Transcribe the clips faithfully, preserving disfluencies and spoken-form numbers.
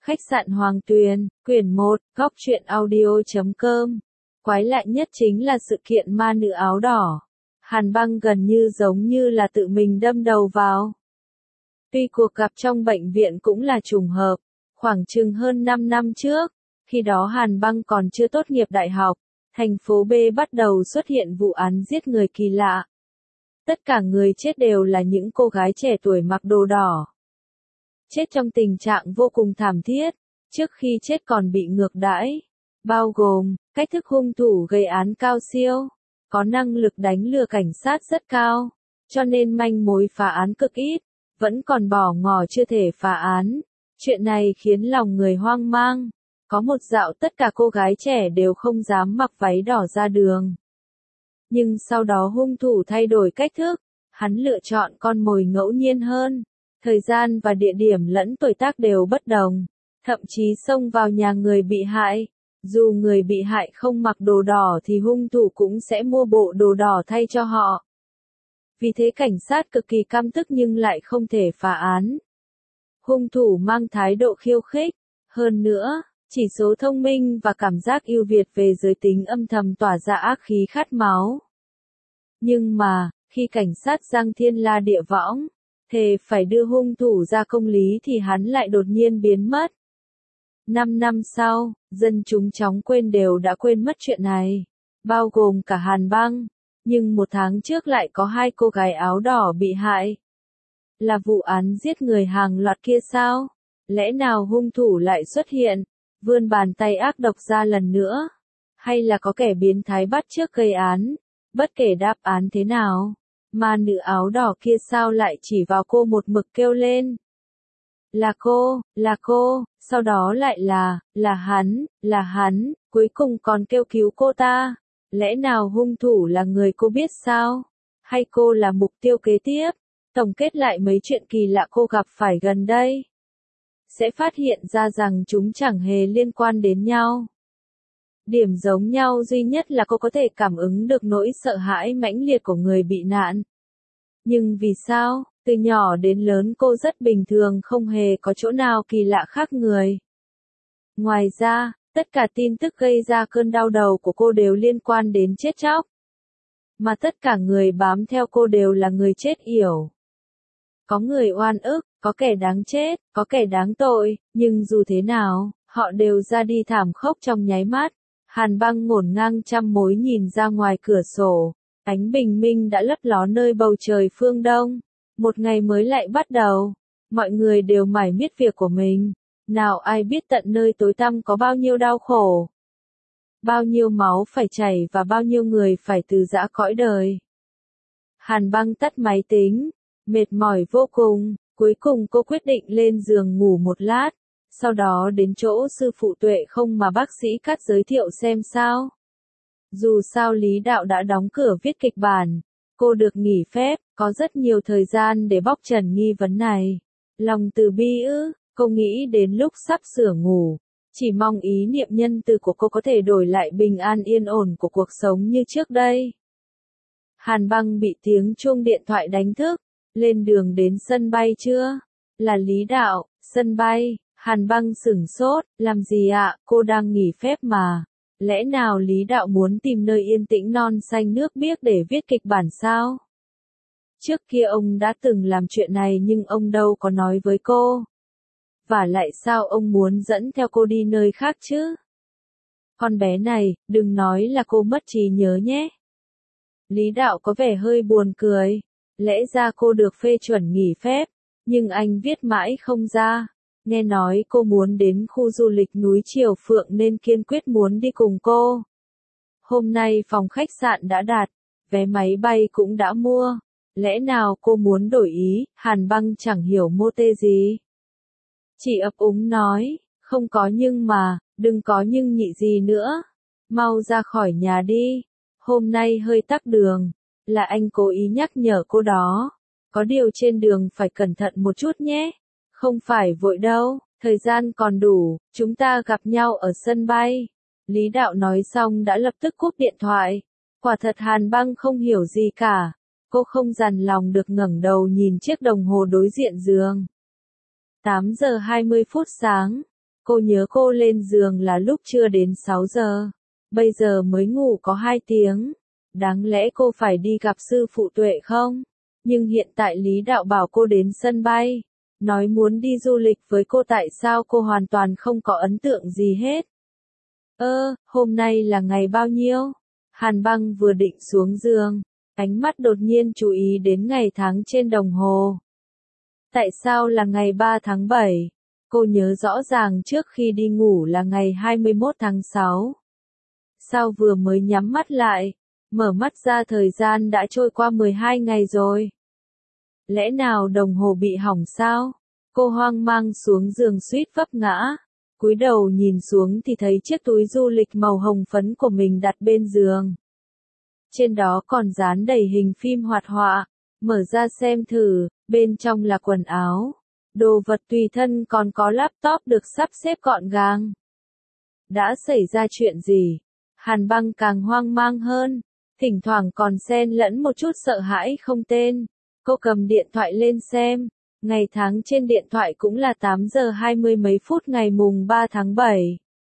Khách sạn Hoàng Tuyền, quyển một, góc truyện audio chấm com. Quái lạ nhất chính là sự kiện ma nữ áo đỏ. Hàn Băng gần như giống như là tự mình đâm đầu vào. Tuy cuộc gặp trong bệnh viện cũng là trùng hợp, khoảng chừng hơn năm năm trước, khi đó Hàn Băng còn chưa tốt nghiệp đại học, thành phố B bắt đầu xuất hiện vụ án giết người kỳ lạ. Tất cả người chết đều là những cô gái trẻ tuổi mặc đồ đỏ. Chết trong tình trạng vô cùng thảm thiết, trước khi chết còn bị ngược đãi, bao gồm, cách thức hung thủ gây án cao siêu, có năng lực đánh lừa cảnh sát rất cao, cho nên manh mối phá án cực ít, vẫn còn bỏ ngỏ chưa thể phá án. Chuyện này khiến lòng người hoang mang, có một dạo tất cả cô gái trẻ đều không dám mặc váy đỏ ra đường. Nhưng sau đó hung thủ thay đổi cách thức, hắn lựa chọn con mồi ngẫu nhiên hơn. Thời gian và địa điểm lẫn tuổi tác đều bất đồng, thậm chí xông vào nhà người bị hại. Dù người bị hại không mặc đồ đỏ thì hung thủ cũng sẽ mua bộ đồ đỏ thay cho họ. Vì thế cảnh sát cực kỳ căm tức nhưng lại không thể phá án. Hung thủ mang thái độ khiêu khích, hơn nữa, chỉ số thông minh và cảm giác ưu việt về giới tính âm thầm tỏa ra ác khí khát máu. Nhưng mà, khi cảnh sát giang thiên la địa võng, thề phải đưa hung thủ ra công lý thì hắn lại đột nhiên biến mất. Năm năm sau, dân chúng chóng quên đều đã quên mất chuyện này, bao gồm cả Hàn Băng, nhưng một tháng trước lại có hai cô gái áo đỏ bị hại. Là vụ án giết người hàng loạt kia sao? Lẽ nào hung thủ lại xuất hiện, vươn bàn tay ác độc ra lần nữa? Hay là có kẻ biến thái bắt chước gây án? Bất kể đáp án thế nào, mà nữ áo đỏ kia sao lại chỉ vào cô một mực kêu lên. Là cô, là cô, sau đó lại là, là hắn, là hắn, cuối cùng còn kêu cứu cô ta. Lẽ nào hung thủ là người cô biết sao? Hay cô là mục tiêu kế tiếp? Tổng kết lại mấy chuyện kỳ lạ cô gặp phải gần đây, sẽ phát hiện ra rằng chúng chẳng hề liên quan đến nhau. Điểm giống nhau duy nhất là cô có thể cảm ứng được nỗi sợ hãi mãnh liệt của người bị nạn. Nhưng vì sao, từ nhỏ đến lớn cô rất bình thường không hề có chỗ nào kỳ lạ khác người. Ngoài ra, tất cả tin tức gây ra cơn đau đầu của cô đều liên quan đến chết chóc. Mà tất cả người bám theo cô đều là người chết yểu. Có người oan ức, có kẻ đáng chết, có kẻ đáng tội, nhưng dù thế nào, họ đều ra đi thảm khốc trong nháy mắt. Hàn Băng ngổn ngang trăm mối nhìn ra ngoài cửa sổ, ánh bình minh đã lấp ló nơi bầu trời phương Đông. Một ngày mới lại bắt đầu, mọi người đều mải miết việc của mình, nào ai biết tận nơi tối tăm có bao nhiêu đau khổ, bao nhiêu máu phải chảy và bao nhiêu người phải từ giã cõi đời. Hàn Băng tắt máy tính, mệt mỏi vô cùng, cuối cùng cô quyết định lên giường ngủ một lát, sau đó đến chỗ sư phụ Tuệ Không mà bác sĩ Cát giới thiệu xem sao. Dù sao Lý Đạo đã đóng cửa viết kịch bản, cô được nghỉ phép, có rất nhiều thời gian để bóc trần nghi vấn này. Lòng từ bi ư, cô nghĩ đến lúc sắp sửa ngủ, chỉ mong ý niệm nhân từ của cô có thể đổi lại bình an yên ổn của cuộc sống như trước đây. Hàn Băng bị tiếng chuông điện thoại đánh thức, lên đường đến sân bay chưa? Là Lý Đạo, sân bay. Hàn Băng sửng sốt, làm gì ạ, cô đang nghỉ phép mà. Lẽ nào Lý Đạo muốn tìm nơi yên tĩnh non xanh nước biếc để viết kịch bản sao? Trước kia ông đã từng làm chuyện này nhưng ông đâu có nói với cô. Và lại sao ông muốn dẫn theo cô đi nơi khác chứ? Con bé này, đừng nói là cô mất trí nhớ nhé. Lý Đạo có vẻ hơi buồn cười. Lẽ ra cô được phê chuẩn nghỉ phép, nhưng anh viết mãi không ra. Nghe nói cô muốn đến khu du lịch núi Triều Phượng nên kiên quyết muốn đi cùng cô. Hôm nay phòng khách sạn đã đặt, vé máy bay cũng đã mua. Lẽ nào cô muốn đổi ý? Hàn Băng chẳng hiểu mô tê gì. Chỉ ấp úng nói, không có nhưng mà, đừng có nhưng nhị gì nữa. Mau ra khỏi nhà đi, hôm nay hơi tắc đường, là anh cố ý nhắc nhở cô đó. Có điều trên đường phải cẩn thận một chút nhé. Không phải vội đâu, thời gian còn đủ, chúng ta gặp nhau ở sân bay. Lý Đạo nói xong đã lập tức cúp điện thoại. Quả thật Hàn Băng không hiểu gì cả. Cô không dằn lòng được ngẩng đầu nhìn chiếc đồng hồ đối diện giường. tám giờ hai mươi phút sáng. Cô nhớ cô lên giường là lúc chưa đến sáu giờ. Bây giờ mới ngủ có hai tiếng. Đáng lẽ cô phải đi gặp sư phụ Tuệ không? Nhưng hiện tại Lý Đạo bảo cô đến sân bay. Nói muốn đi du lịch với cô, tại sao cô hoàn toàn không có ấn tượng gì hết? Ơ, hôm nay là ngày bao nhiêu? Hàn Băng vừa định xuống giường, ánh mắt đột nhiên chú ý đến ngày tháng trên đồng hồ. Tại sao là ngày ba tháng bảy? Cô nhớ rõ ràng trước khi đi ngủ là ngày hai mươi mốt tháng sáu. Sao vừa mới nhắm mắt lại, mở mắt ra thời gian đã trôi qua mười hai ngày rồi? Lẽ nào đồng hồ bị hỏng sao? Cô hoang mang xuống giường suýt vấp ngã. Cúi đầu nhìn xuống thì thấy chiếc túi du lịch màu hồng phấn của mình đặt bên giường. Trên đó còn dán đầy hình phim hoạt họa. Mở ra xem thử, bên trong là quần áo, đồ vật tùy thân, còn có laptop được sắp xếp gọn gàng. Đã xảy ra chuyện gì? Hàn Băng càng hoang mang hơn, thỉnh thoảng còn xen lẫn một chút sợ hãi không tên. Cô cầm điện thoại lên xem, ngày tháng trên điện thoại cũng là tám giờ hai mươi mấy phút ngày mùng ba tháng bảy.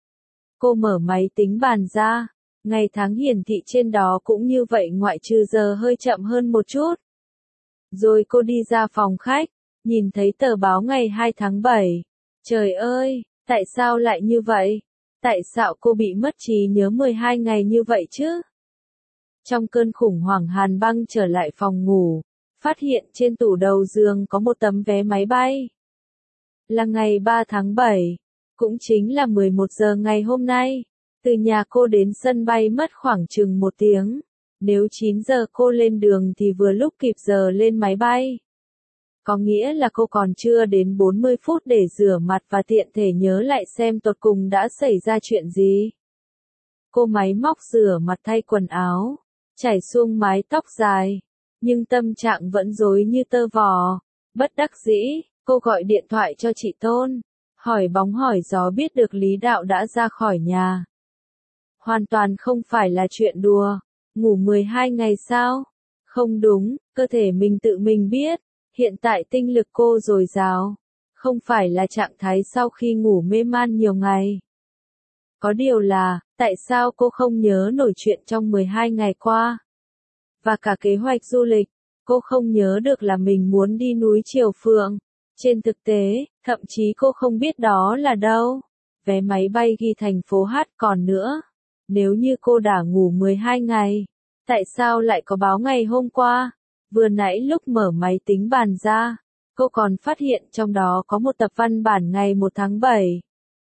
Cô mở máy tính bàn ra, ngày tháng hiển thị trên đó cũng như vậy ngoại trừ giờ hơi chậm hơn một chút. Rồi cô đi ra phòng khách, nhìn thấy tờ báo ngày hai tháng bảy. Trời ơi, tại sao lại như vậy? Tại sao cô bị mất trí nhớ mười hai ngày như vậy chứ? Trong cơn khủng hoảng, Hàn Băng trở lại phòng ngủ, phát hiện trên tủ đầu giường có một tấm vé máy bay. Là ngày ba tháng bảy, cũng chính là mười một giờ ngày hôm nay. Từ nhà cô đến sân bay mất khoảng chừng một tiếng. Nếu chín giờ cô lên đường thì vừa lúc kịp giờ lên máy bay. Có nghĩa là cô còn chưa đến bốn mươi phút để rửa mặt và tiện thể nhớ lại xem tột cùng đã xảy ra chuyện gì. Cô máy móc rửa mặt, thay quần áo, chải xuông mái tóc dài, nhưng tâm trạng vẫn rối như tơ vò. Bất đắc dĩ, cô gọi điện thoại cho chị Tôn, hỏi bóng hỏi gió biết được Lý Đạo đã ra khỏi nhà. Hoàn toàn không phải là chuyện đùa. Ngủ mười hai ngày sao? Không đúng, cơ thể mình tự mình biết, hiện tại tinh lực cô dồi dào, không phải là trạng thái sau khi ngủ mê man nhiều ngày. Có điều là, tại sao cô không nhớ nổi chuyện trong mười hai ngày qua? Và cả kế hoạch du lịch, cô không nhớ được là mình muốn đi núi Triều Phượng. Trên thực tế, thậm chí cô không biết đó là đâu. Vé máy bay ghi thành phố H còn nữa. Nếu như cô đã ngủ mười hai ngày, tại sao lại có báo ngày hôm qua? Vừa nãy lúc mở máy tính bàn ra, cô còn phát hiện trong đó có một tập văn bản ngày một tháng bảy.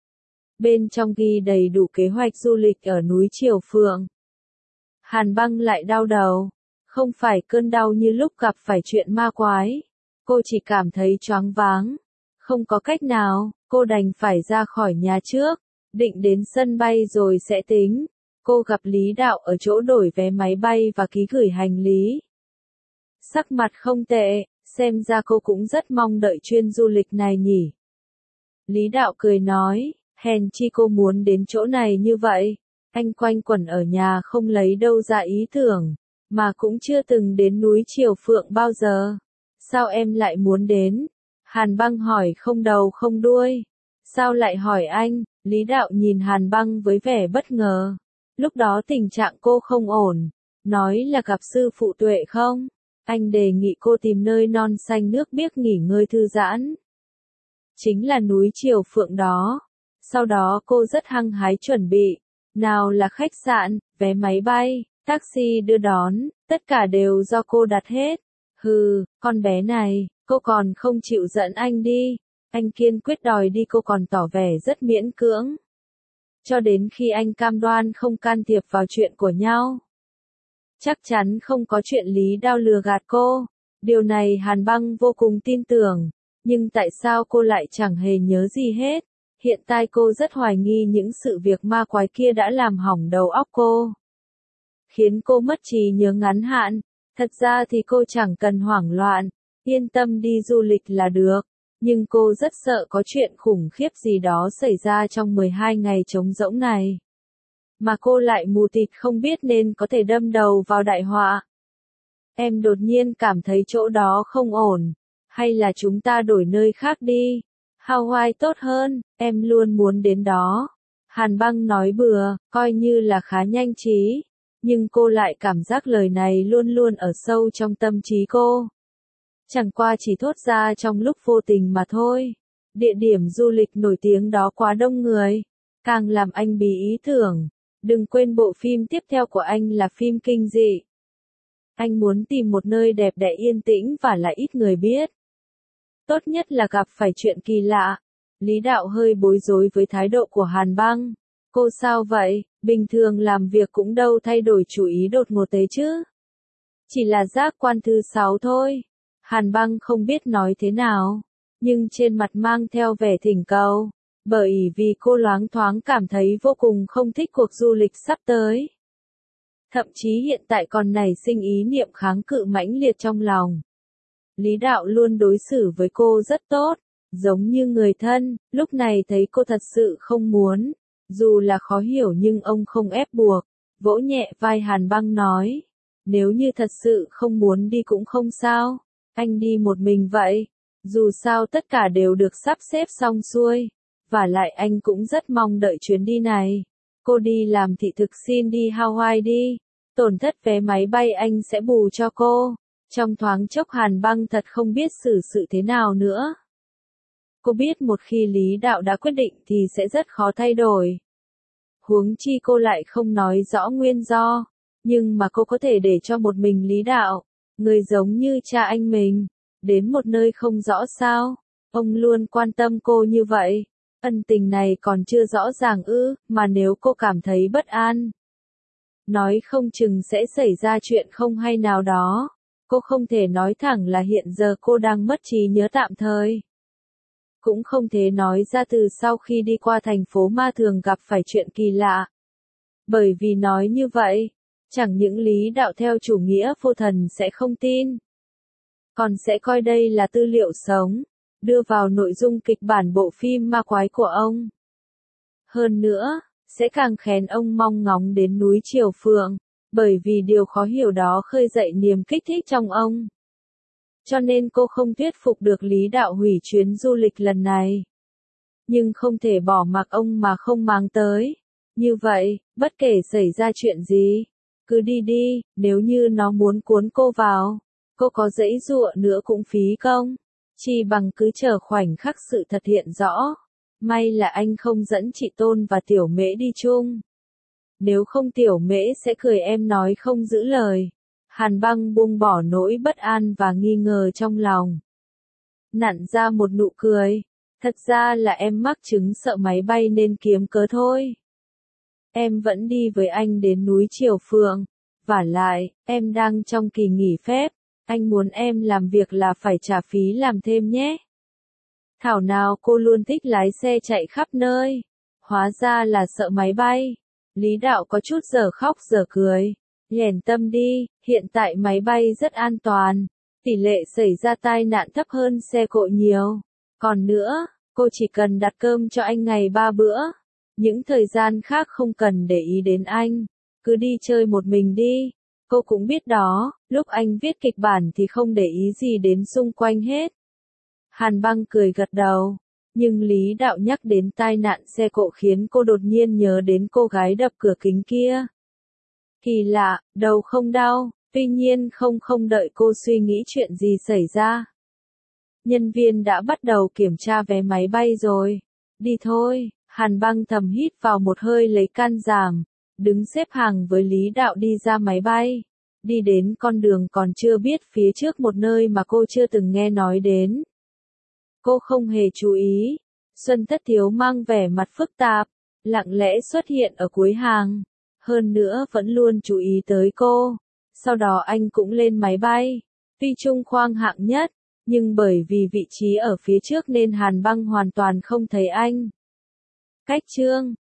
Bên trong ghi đầy đủ kế hoạch du lịch ở núi Triều Phượng. Hàn Băng lại đau đầu. Không phải cơn đau như lúc gặp phải chuyện ma quái. Cô chỉ cảm thấy choáng váng. Không có cách nào, cô đành phải ra khỏi nhà trước. Định đến sân bay rồi sẽ tính. Cô gặp Lý Đạo ở chỗ đổi vé máy bay và ký gửi hành lý. Sắc mặt không tệ, xem ra cô cũng rất mong đợi chuyến du lịch này nhỉ. Lý Đạo cười nói, hèn chi cô muốn đến chỗ này như vậy. Anh quanh quẩn ở nhà không lấy đâu ra ý tưởng, mà cũng chưa từng đến núi Triều Phượng bao giờ. Sao em lại muốn đến? Hàn Băng hỏi không đầu không đuôi. Sao lại hỏi anh? Lý Đạo nhìn Hàn Băng với vẻ bất ngờ. Lúc đó tình trạng cô không ổn, nói là gặp sư phụ Tuệ không? Anh đề nghị cô tìm nơi non xanh nước biếc nghỉ ngơi thư giãn. Chính là núi Triều Phượng đó. Sau đó cô rất hăng hái chuẩn bị. Nào là khách sạn, vé máy bay, taxi đưa đón, tất cả đều do cô đặt hết. Hừ, con bé này, cô còn không chịu dẫn anh đi. Anh kiên quyết đòi đi, cô còn tỏ vẻ rất miễn cưỡng. Cho đến khi anh cam đoan không can thiệp vào chuyện của nhau. Chắc chắn không có chuyện Lý Đao lừa gạt cô. Điều này Hàn Băng vô cùng tin tưởng. Nhưng tại sao cô lại chẳng hề nhớ gì hết? Hiện tại cô rất hoài nghi những sự việc ma quái kia đã làm hỏng đầu óc cô. Khiến cô mất trí nhớ ngắn hạn. Thật ra thì cô chẳng cần hoảng loạn. Yên tâm đi du lịch là được. Nhưng cô rất sợ có chuyện khủng khiếp gì đó xảy ra trong mười hai ngày trống rỗng này. Mà cô lại mù tịt không biết nên có thể đâm đầu vào đại họa. Em đột nhiên cảm thấy chỗ đó không ổn. Hay là chúng ta đổi nơi khác đi? Hawaii tốt hơn, em luôn muốn đến đó. Hàn Băng nói bừa, coi như là khá nhanh trí. Nhưng cô lại cảm giác lời này luôn luôn ở sâu trong tâm trí cô. Chẳng qua chỉ thốt ra trong lúc vô tình mà thôi. Địa điểm du lịch nổi tiếng đó quá đông người. Càng làm anh bí ý tưởng. Đừng quên bộ phim tiếp theo của anh là phim kinh dị. Anh muốn tìm một nơi đẹp đẽ yên tĩnh và lại ít người biết. Tốt nhất là gặp phải chuyện kỳ lạ. Lý Đạo hơi bối rối với thái độ của Hàn Băng. Cô sao vậy, bình thường làm việc cũng đâu thay đổi chủ ý đột ngột thế chứ. Chỉ là giác quan thứ sáu thôi. Hàn Băng không biết nói thế nào, nhưng trên mặt mang theo vẻ thỉnh cầu, bởi vì cô loáng thoáng cảm thấy vô cùng không thích cuộc du lịch sắp tới. Thậm chí hiện tại còn nảy sinh ý niệm kháng cự mãnh liệt trong lòng. Lý Đạo luôn đối xử với cô rất tốt, giống như người thân, lúc này thấy cô thật sự không muốn, dù là khó hiểu nhưng ông không ép buộc, vỗ nhẹ vai Hàn Băng nói, nếu như thật sự không muốn đi cũng không sao, anh đi một mình vậy, dù sao tất cả đều được sắp xếp xong xuôi, và lại anh cũng rất mong đợi chuyến đi này. Cô đi làm thị thực xin đi Hawaii đi, tổn thất vé máy bay anh sẽ bù cho cô. Trong thoáng chốc Hàn Băng thật không biết xử sự thế nào nữa. Cô biết một khi Lý Đạo đã quyết định thì sẽ rất khó thay đổi. Huống chi cô lại không nói rõ nguyên do, nhưng mà cô có thể để cho một mình Lý Đạo, người giống như cha anh mình, đến một nơi không rõ sao. Ông luôn quan tâm cô như vậy, ân tình này còn chưa rõ ràng ư, mà nếu cô cảm thấy bất an, nói không chừng sẽ xảy ra chuyện không hay nào đó. Cô không thể nói thẳng là hiện giờ cô đang mất trí nhớ tạm thời. Cũng không thể nói ra từ sau khi đi qua thành phố ma thường gặp phải chuyện kỳ lạ. Bởi vì nói như vậy, chẳng những Lý Đạo theo chủ nghĩa vô thần sẽ không tin, còn sẽ coi đây là tư liệu sống, đưa vào nội dung kịch bản bộ phim ma quái của ông. Hơn nữa, sẽ càng khen ông mong ngóng đến núi Triều Phượng, bởi vì điều khó hiểu đó khơi dậy niềm kích thích trong ông. Cho nên cô không thuyết phục được Lý Đạo hủy chuyến du lịch lần này. Nhưng không thể bỏ mặc ông mà không mang tới. Như vậy, bất kể xảy ra chuyện gì, cứ đi đi, nếu như nó muốn cuốn cô vào, cô có giãy giụa nữa cũng phí công. Chỉ bằng cứ chờ khoảnh khắc sự thật hiện rõ. May là anh không dẫn chị Tôn và Tiểu Mễ đi chung. Nếu không Tiểu Mễ sẽ cười em nói không giữ lời. Hàn Băng buông bỏ nỗi bất an và nghi ngờ trong lòng. Nặn ra một nụ cười. Thật ra là em mắc chứng sợ máy bay nên kiếm cớ thôi. Em vẫn đi với anh đến núi Triều Phượng. Vả lại, em đang trong kỳ nghỉ phép. Anh muốn em làm việc là phải trả phí làm thêm nhé. Thảo nào cô luôn thích lái xe chạy khắp nơi. Hóa ra là sợ máy bay. Lý Đạo có chút giờ khóc giờ cười. Yên tâm đi, hiện tại máy bay rất an toàn. Tỷ lệ xảy ra tai nạn thấp hơn xe cộ nhiều. Còn nữa, cô chỉ cần đặt cơm cho anh ngày ba bữa. Những thời gian khác không cần để ý đến anh. Cứ đi chơi một mình đi. Cô cũng biết đó, lúc anh viết kịch bản thì không để ý gì đến xung quanh hết. Hàn Băng cười gật đầu. Nhưng Lý Đạo nhắc đến tai nạn xe cộ khiến cô đột nhiên nhớ đến cô gái đập cửa kính kia. Kỳ lạ, đầu không đau, tuy nhiên không không đợi cô suy nghĩ chuyện gì xảy ra. Nhân viên đã bắt đầu kiểm tra vé máy bay rồi. Đi thôi, Hàn Băng thầm hít vào một hơi lấy can đảm, đứng xếp hàng với Lý Đạo đi ra máy bay. Đi đến con đường còn chưa biết phía trước một nơi mà cô chưa từng nghe nói đến. Cô không hề chú ý. Xuân Thất Thiếu mang vẻ mặt phức tạp, lặng lẽ xuất hiện ở cuối hàng. Hơn nữa vẫn luôn chú ý tới cô. Sau đó anh cũng lên máy bay. Tuy trung khoang hạng nhất, nhưng bởi vì vị trí ở phía trước nên Hàn Băng hoàn toàn không thấy anh. Cách chương